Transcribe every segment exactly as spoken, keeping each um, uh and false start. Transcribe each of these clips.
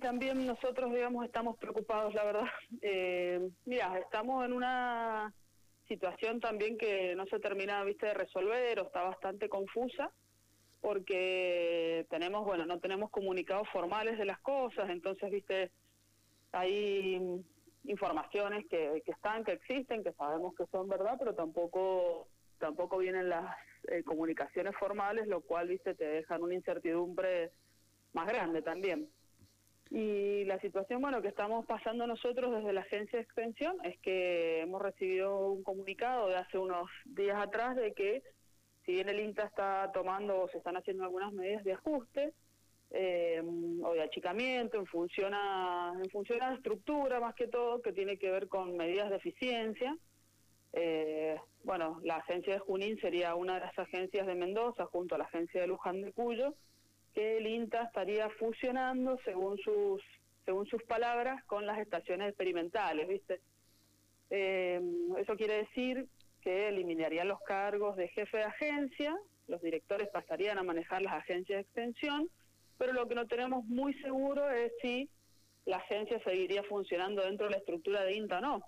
también nosotros, digamos, estamos preocupados, la verdad. Eh, mira, estamos en una situación también que no se termina, viste, de resolver o está bastante confusa, porque tenemos, bueno, no tenemos comunicados formales de las cosas, entonces, viste, hay informaciones que, que están, que existen, que sabemos que son verdad, pero tampoco tampoco vienen las eh, comunicaciones formales, lo cual, viste, te dejan una incertidumbre más grande también. Y la situación, bueno, que estamos pasando nosotros desde la agencia de extensión es que hemos recibido un comunicado de hace unos días atrás de que si bien el INTA está tomando o se están haciendo algunas medidas de ajuste eh, o de achicamiento en función a, en función a la estructura más que todo, que tiene que ver con medidas de eficiencia. Eh, bueno, la agencia de Junín sería una de las agencias de Mendoza junto a la agencia de Luján de Cuyo, que el INTA estaría fusionando, según sus según sus palabras, con las estaciones experimentales, ¿viste? Eh, eso quiere decir que eliminarían los cargos de jefe de agencia, los directores pasarían a manejar las agencias de extensión, pero lo que no tenemos muy seguro es si la agencia seguiría funcionando dentro de la estructura de INTA o no,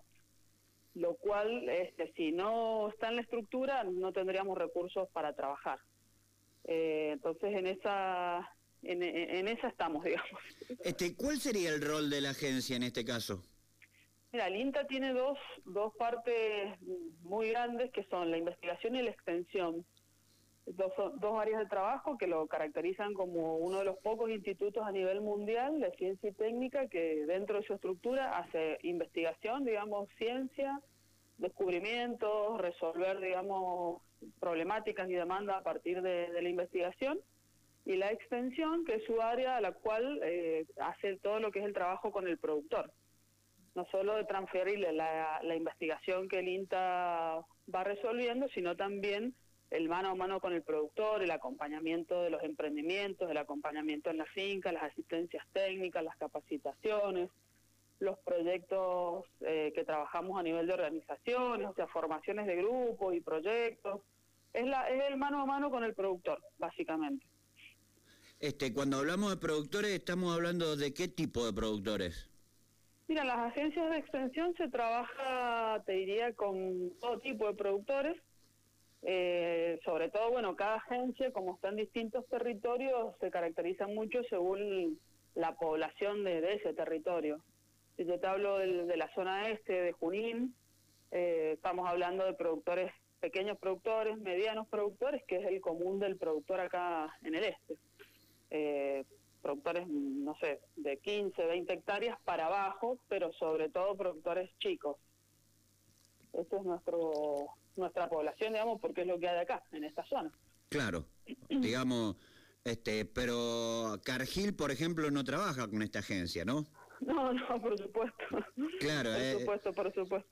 lo cual, este, si no está en la estructura, no tendríamos recursos para trabajar. Eh, entonces en esa en, en esa estamos, digamos. Este, ¿cuál sería el rol de la agencia en este caso? Mira, el INTA tiene dos dos partes muy grandes que son la investigación y la extensión. Dos, dos áreas de trabajo que lo caracterizan como uno de los pocos institutos a nivel mundial de ciencia y técnica que dentro de su estructura hace investigación, digamos, ciencia, descubrimientos, resolver, digamos, problemáticas y demandas a partir de, de la investigación, y la extensión, que es su área a la cual eh, hace todo lo que es el trabajo con el productor. No solo de transferirle la, la investigación que el INTA va resolviendo, sino también el mano a mano con el productor, el acompañamiento de los emprendimientos, el acompañamiento en la finca, las asistencias técnicas, las capacitaciones, los proyectos eh, que trabajamos a nivel de organizaciones, o sea, formaciones de grupos y proyectos. Es, la, es el mano a mano con el productor, básicamente. Este, cuando hablamos de productores, ¿estamos hablando de qué tipo de productores? Mira, las agencias de extensión se trabaja, te diría, con todo tipo de productores. Eh, sobre todo, bueno, cada agencia, como está en distintos territorios, se caracteriza mucho según la población de, de ese territorio. Si yo te hablo de, de la zona este, de Junín, eh, estamos hablando de productores, pequeños productores, medianos productores, que es el común del productor acá en el este. Eh, productores, no sé, de quince, veinte hectáreas para abajo, pero sobre todo productores chicos. Ese es nuestro nuestra población, digamos, porque es lo que hay acá, en esta zona. Claro, digamos, este, pero Cargill, por ejemplo, no trabaja con esta agencia, ¿no? No, no, por supuesto. Claro, por eh, supuesto, por supuesto.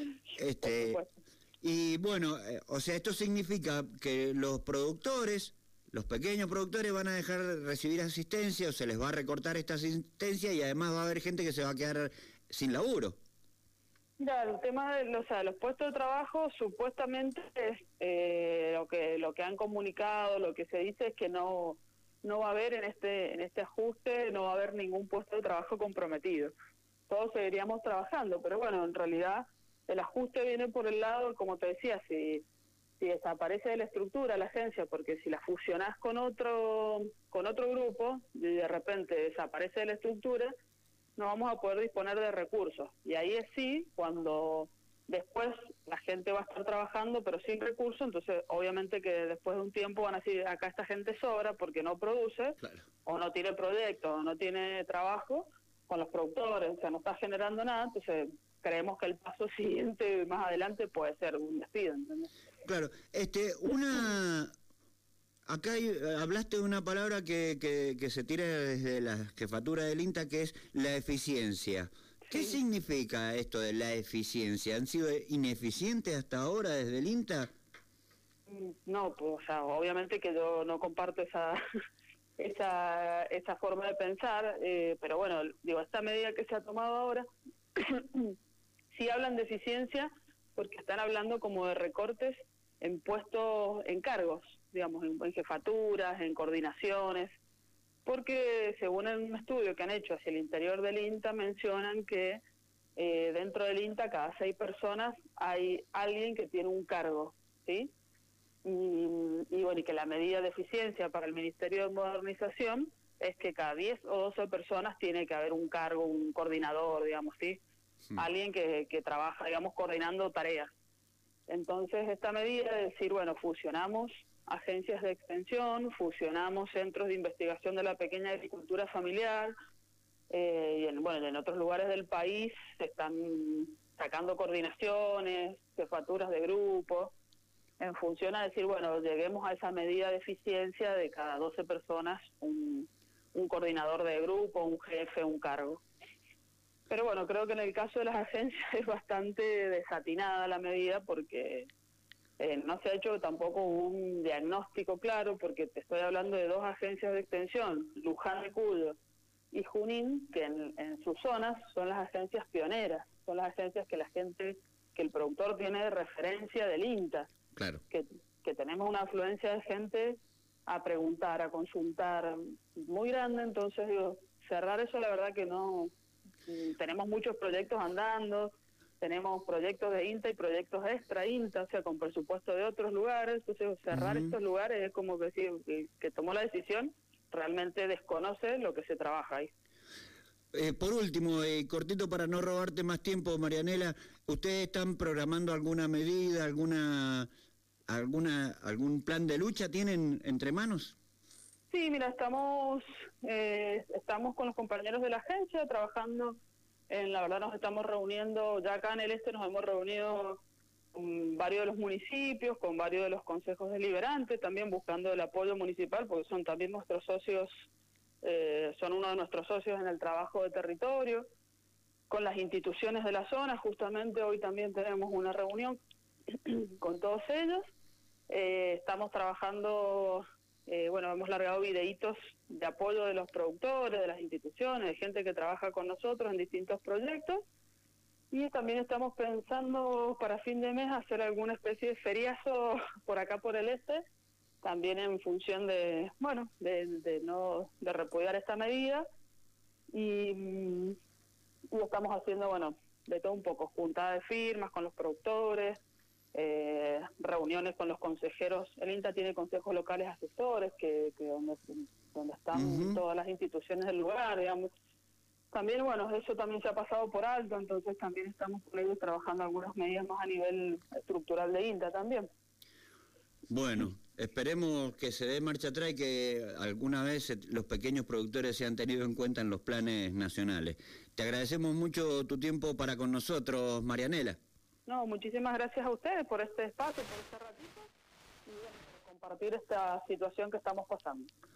Este, por supuesto. Y bueno, eh, o sea, esto significa que los productores, los pequeños productores van a dejar de recibir asistencia o se les va a recortar esta asistencia y además va a haber gente que se va a quedar sin laburo. Mira, el tema de los, o sea, los puestos de trabajo supuestamente es eh, lo que lo que han comunicado, lo que se dice es que no no va a haber en este en este ajuste, no va a haber ningún puesto de trabajo comprometido. Todos seguiríamos trabajando, pero bueno, en realidad el ajuste viene por el lado, como te decía, si si desaparece de la estructura la agencia, porque si la fusionás con otro con otro grupo y de repente desaparece de la estructura, no vamos a poder disponer de recursos. Y ahí es sí, cuando después la gente va a estar trabajando pero sin recursos, entonces obviamente que después de un tiempo van a decir, acá esta gente sobra porque no produce, claro, o no tiene proyectos, o no tiene trabajo con los productores, o sea, no está generando nada, entonces creemos que el paso siguiente más adelante puede ser un despido, ¿entendés? Claro, este, una... Acá hay, hablaste de una palabra que, que, que se tira desde la jefatura del INTA, que es la eficiencia. ¿Qué sí. significa esto de la eficiencia? ¿Han sido ineficientes hasta ahora desde el INTA? No, pues, o sea, obviamente que yo no comparto esa esa esa forma de pensar, eh, pero bueno, digo, esta medida que se ha tomado ahora, sí hablan de eficiencia porque están hablando como de recortes en puestos, en cargos, digamos, en, en jefaturas, en coordinaciones. porque según un estudio que han hecho hacia el interior del INTA, mencionan que eh, dentro del INTA cada seis personas hay alguien que tiene un cargo, ¿sí? Y, y bueno, y que la medida de eficiencia para el Ministerio de Modernización es que cada diez o doce personas tiene que haber un cargo, un coordinador, digamos, ¿sí? Hmm. Alguien que, que trabaja, digamos, coordinando tareas. Entonces, esta medida es decir, bueno, fusionamos agencias de extensión, fusionamos centros de investigación de la pequeña agricultura familiar, eh, y en, bueno, en otros lugares del país se están sacando coordinaciones, jefaturas de grupos, en función a decir, bueno, lleguemos a esa medida de eficiencia de cada doce personas, un, un coordinador de grupo, un jefe, un cargo. Pero bueno, creo que en el caso de las agencias es bastante desatinada la medida porque eh, no se ha hecho tampoco un diagnóstico claro, porque te estoy hablando de dos agencias de extensión, Luján de Cuyo y Junín, que en, en sus zonas son las agencias pioneras, son las agencias que la gente, que el productor tiene de referencia del INTA. Claro. Que, que tenemos una afluencia de gente a preguntar, a consultar muy grande, entonces digo, cerrar eso la verdad que no. Tenemos muchos proyectos andando, tenemos proyectos de INTA y proyectos extra INTA, o sea, con presupuesto de otros lugares, entonces cerrar uh-huh. estos lugares es como que decir, que, que tomó la decisión realmente desconoce lo que se trabaja ahí. Eh, por último, eh, cortito para no robarte más tiempo, Marianela, ¿ustedes están programando alguna medida, alguna, alguna, algún plan de lucha tienen entre manos? Sí, mira, estamos eh, estamos con los compañeros de la agencia trabajando, en la verdad nos estamos reuniendo, ya acá en el este nos hemos reunido con varios de los municipios, con varios de los consejos deliberantes, también buscando el apoyo municipal, porque son también nuestros socios, eh, son uno de nuestros socios en el trabajo de territorio, con las instituciones de la zona, justamente hoy también tenemos una reunión con todos ellos, eh, estamos trabajando... Eh, bueno, hemos largado videitos de apoyo de los productores, de las instituciones, de gente que trabaja con nosotros en distintos proyectos, y también estamos pensando para fin de mes hacer alguna especie de feriazo por acá por el este, también en función de, bueno, de, de no de repudiar esta medida, y, y estamos haciendo, bueno, de todo un poco, juntada de firmas con los productores, Eh, reuniones con los consejeros. El INTA tiene consejos locales asesores que, que donde, donde están uh-huh. todas las instituciones del lugar, digamos. También, bueno, eso también se ha pasado por alto, entonces también estamos con ellos trabajando algunas medidas más a nivel estructural de INTA también. Bueno, esperemos que se dé marcha atrás y que alguna vez los pequeños productores sean tenidos en cuenta en los planes nacionales. Te agradecemos mucho tu tiempo para con nosotros, Marianela. No, muchísimas gracias a ustedes por este espacio, por este ratito y bueno, por compartir esta situación que estamos pasando.